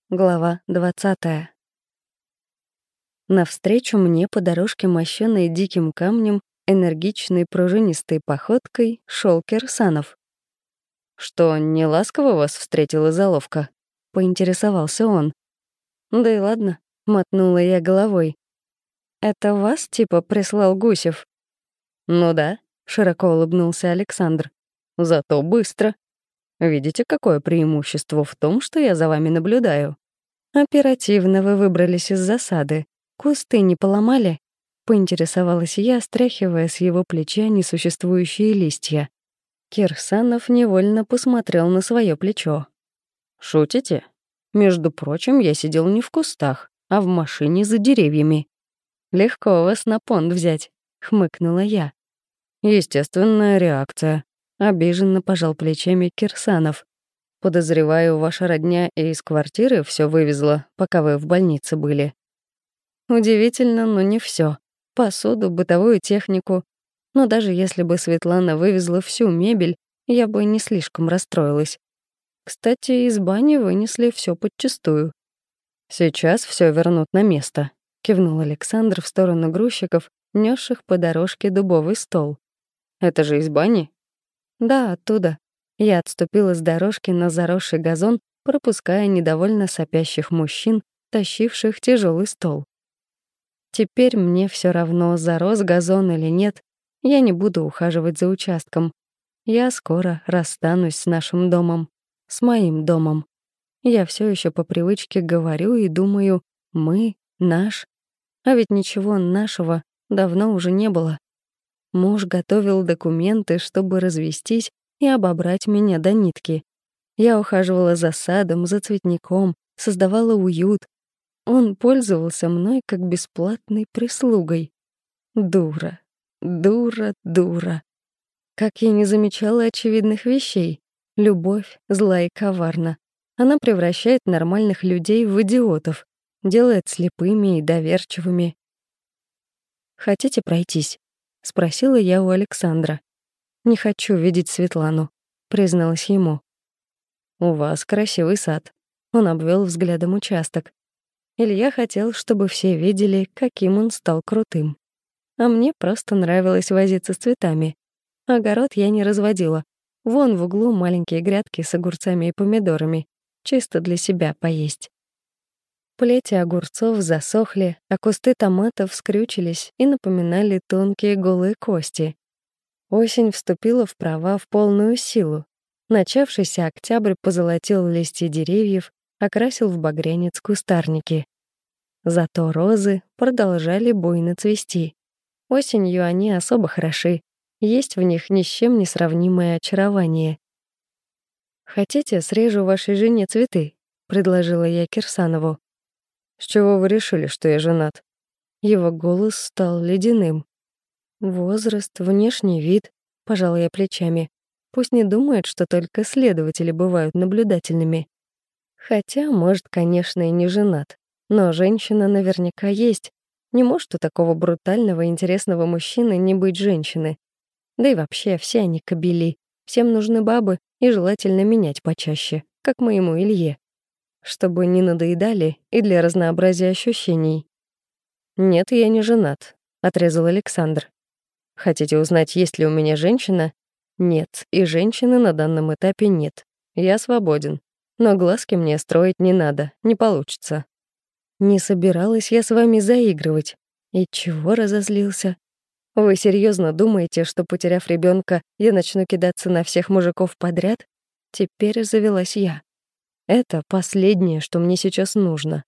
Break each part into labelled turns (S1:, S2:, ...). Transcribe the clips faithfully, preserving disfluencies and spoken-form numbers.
S1: Глава двадцатая. Навстречу мне по дорожке, мощенной диким камнем, энергичной пружинистой походкой шел Кирсанов. «Что, не ласково вас встретила заловка?» — поинтересовался он. «Да и ладно», — мотнула я головой. «Это вас, типа, прислал Гусев?» «Ну да», — широко улыбнулся Александр. «Зато быстро. Видите, какое преимущество в том, что я за вами наблюдаю?» «Оперативно вы выбрались из засады. Кусты не поломали?» — поинтересовалась я, стряхивая с его плеча несуществующие листья. Кирсанов невольно посмотрел на свое плечо. «Шутите? Между прочим, я сидел не в кустах, а в машине за деревьями». «Легко вас на понт взять», — хмыкнула я. «Естественная реакция», — обиженно пожал плечами Кирсанов. «Подозреваю, ваша родня и из квартиры все вывезла, пока вы в больнице были». Удивительно, но не все. Посуду, бытовую технику. Но даже если бы Светлана вывезла всю мебель, я бы не слишком расстроилась. Кстати, из бани вынесли все подчистую. «Сейчас все вернут на место», — кивнул Александр в сторону грузчиков, несших по дорожке дубовый стол. «Это же из бани?» «Да, оттуда». Я отступила с дорожки на заросший газон, пропуская недовольно сопящих мужчин, тащивших тяжелый стол. Теперь мне все равно, зарос газон или нет, я не буду ухаживать за участком. Я скоро расстанусь с нашим домом, с моим домом. Я все еще по привычке говорю и думаю «мы», «наш». А ведь ничего нашего давно уже не было. Муж готовил документы, чтобы развестись и обобрать меня до нитки. Я ухаживала за садом, за цветником, создавала уют. Он пользовался мной как бесплатной прислугой. Дура, дура, дура. Как я не замечала очевидных вещей. Любовь зла и коварна. Она превращает нормальных людей в идиотов, делает слепыми и доверчивыми. «Хотите пройтись?» — спросила я у Александра. «Не хочу видеть Светлану», — призналась ему. «У вас красивый сад», — он обвел взглядом участок. Илья хотел, чтобы все видели, каким он стал крутым. А мне просто нравилось возиться с цветами. Огород я не разводила. Вон в углу маленькие грядки с огурцами и помидорами. Чисто для себя поесть. Плети огурцов засохли, а кусты томатов скрючились и напоминали тонкие голые кости. Осень вступила в права в полную силу. Начавшийся октябрь позолотил листья деревьев, окрасил в багрянец кустарники. Зато розы продолжали буйно цвести. Осенью они особо хороши, есть в них ни с чем не сравнимое очарование. «Хотите, срежу вашей жене цветы?» — предложила я Кирсанову. «С чего вы решили, что я женат?» Его голос стал ледяным. «Возраст, внешний вид», — пожала я плечами. «Пусть не думает, что только следователи бывают наблюдательными. Хотя, может, конечно, и не женат. Но женщина наверняка есть. Не может у такого брутального и интересного мужчины не быть женщины. Да и вообще, все они кобели. Всем нужны бабы, и желательно менять почаще, как моему Илье. Чтобы не надоедали и для разнообразия ощущений». «Нет, я не женат», — отрезал Александр. «Хотите узнать, есть ли у меня женщина?» «Нет, и женщины на данном этапе нет. Я свободен. Но глазки мне строить не надо, не получится». Не собиралась я с вами заигрывать. И чего разозлился? Вы серьезно думаете, что, потеряв ребенка, я начну кидаться на всех мужиков подряд? Теперь завелась я. Это последнее, что мне сейчас нужно.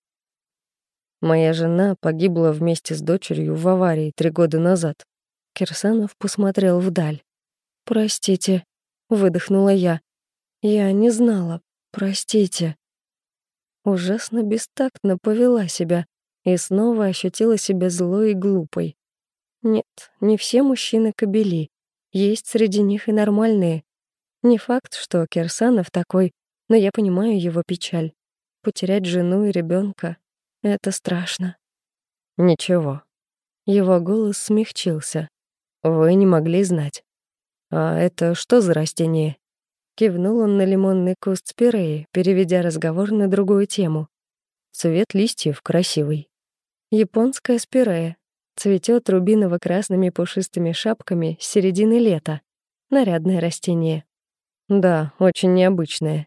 S1: Моя жена погибла вместе с дочерью в аварии три года назад. Кирсанов посмотрел вдаль. «Простите», — выдохнула я. «Я не знала. Простите». Ужасно бестактно повела себя и снова ощутила себя злой и глупой. Нет, не все мужчины кобели. Есть среди них и нормальные. Не факт, что Кирсанов такой, но я понимаю его печаль. Потерять жену и ребенка — это страшно. Ничего. Его голос смягчился. Вы не могли знать. А это что за растение? Кивнул он на лимонный куст спиреи, переведя разговор на другую тему. Цвет листьев красивый. Японская спирея. Цветет рубиново-красными пушистыми шапками с середины лета. Нарядное растение. Да, очень необычное.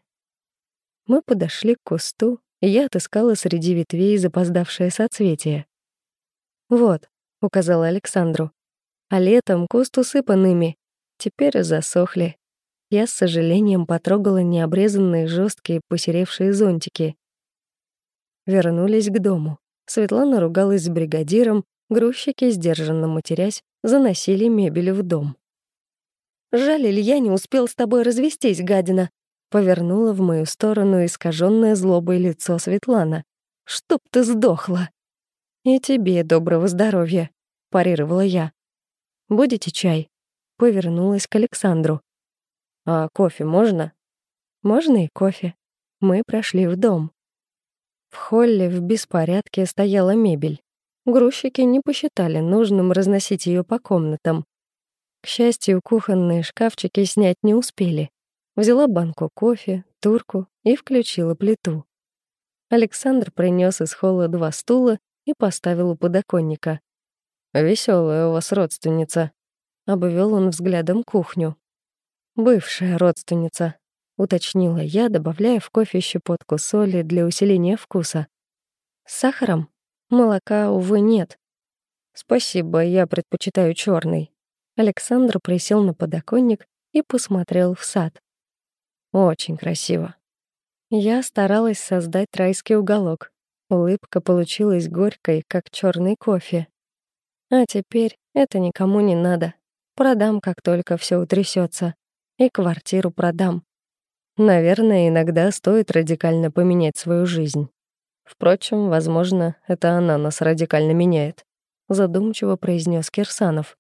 S1: Мы подошли к кусту, и я отыскала среди ветвей запоздавшее соцветие. «Вот», — указала Александру. «А летом куст усыпан ими. Теперь засохли». Я с сожалением потрогала необрезанные жесткие посеревшие зонтики. Вернулись к дому. Светлана ругалась с бригадиром, грузчики, сдержанно матерясь, заносили мебель в дом. «Жаль, Илья не успел с тобой развестись, гадина», — повернула в мою сторону искаженное злобой лицо Светлана. «Чтоб ты сдохла!» «И тебе доброго здоровья», — парировала я. «Будете чай?» — повернулась к Александру. «А кофе можно?» «Можно и кофе». Мы прошли в дом. В холле в беспорядке стояла мебель. Грузчики не посчитали нужным разносить ее по комнатам. К счастью, кухонные шкафчики снять не успели. Взяла банку кофе, турку и включила плиту. Александр принес из холла два стула и поставил у подоконника. «Веселая у вас родственница», — обвел он взглядом кухню. «Бывшая родственница», — уточнила я, добавляя в кофе щепотку соли для усиления вкуса. «С сахаром? Молока, увы, нет». «Спасибо, я предпочитаю черный». Александр присел на подоконник и посмотрел в сад. «Очень красиво». Я старалась создать райский уголок. Улыбка получилась горькой, как черный кофе. А теперь это никому не надо. Продам, как только все утрясется. И квартиру продам. Наверное, иногда стоит радикально поменять свою жизнь. Впрочем, возможно, это она нас радикально меняет, задумчиво произнес Кирсанов.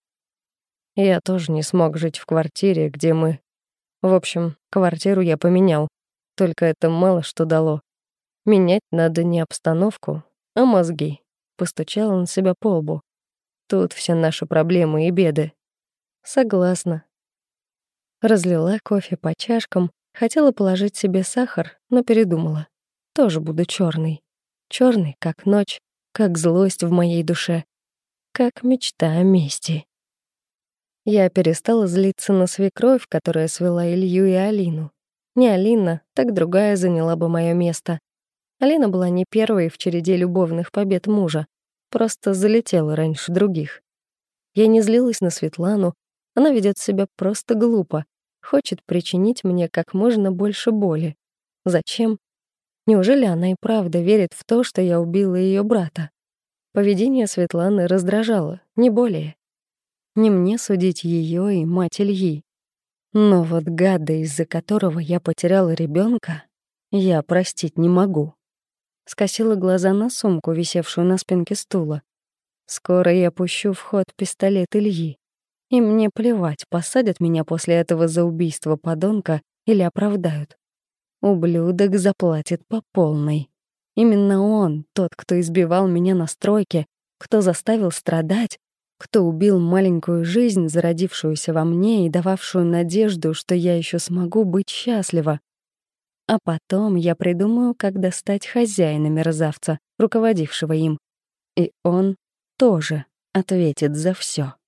S1: Я тоже не смог жить в квартире, где мы... В общем, квартиру я поменял, только это мало что дало. Менять надо не обстановку, а мозги. Постучал он себя по лбу. Тут все наши проблемы и беды. Согласна. Разлила кофе по чашкам, хотела положить себе сахар, но передумала. Тоже буду черный. Черный, как ночь, как злость в моей душе, как мечта о мести. Я перестала злиться на свекровь, которая свела Илью и Алину. Не Алина, так другая заняла бы мое место. Алина была не первой в череде любовных побед мужа, просто залетела раньше других. Я не злилась на Светлану, она ведет себя просто глупо, хочет причинить мне как можно больше боли. Зачем? Неужели она и правда верит в то, что я убила ее брата? Поведение Светланы раздражало, не более. Не мне судить ее и мать Ильи. Но вот гада, из-за которого я потеряла ребенка, я простить не могу. Скосила глаза на сумку, висевшую на спинке стула. Скоро я пущу в ход пистолет Ильи. И мне плевать, посадят меня после этого за убийство подонка или оправдают. Ублюдок заплатит по полной. Именно он, тот, кто избивал меня на стройке, кто заставил страдать, кто убил маленькую жизнь, зародившуюся во мне и дававшую надежду, что я еще смогу быть счастлива. А потом я придумаю, как достать хозяина мерзавца, руководившего им. И он тоже ответит за все.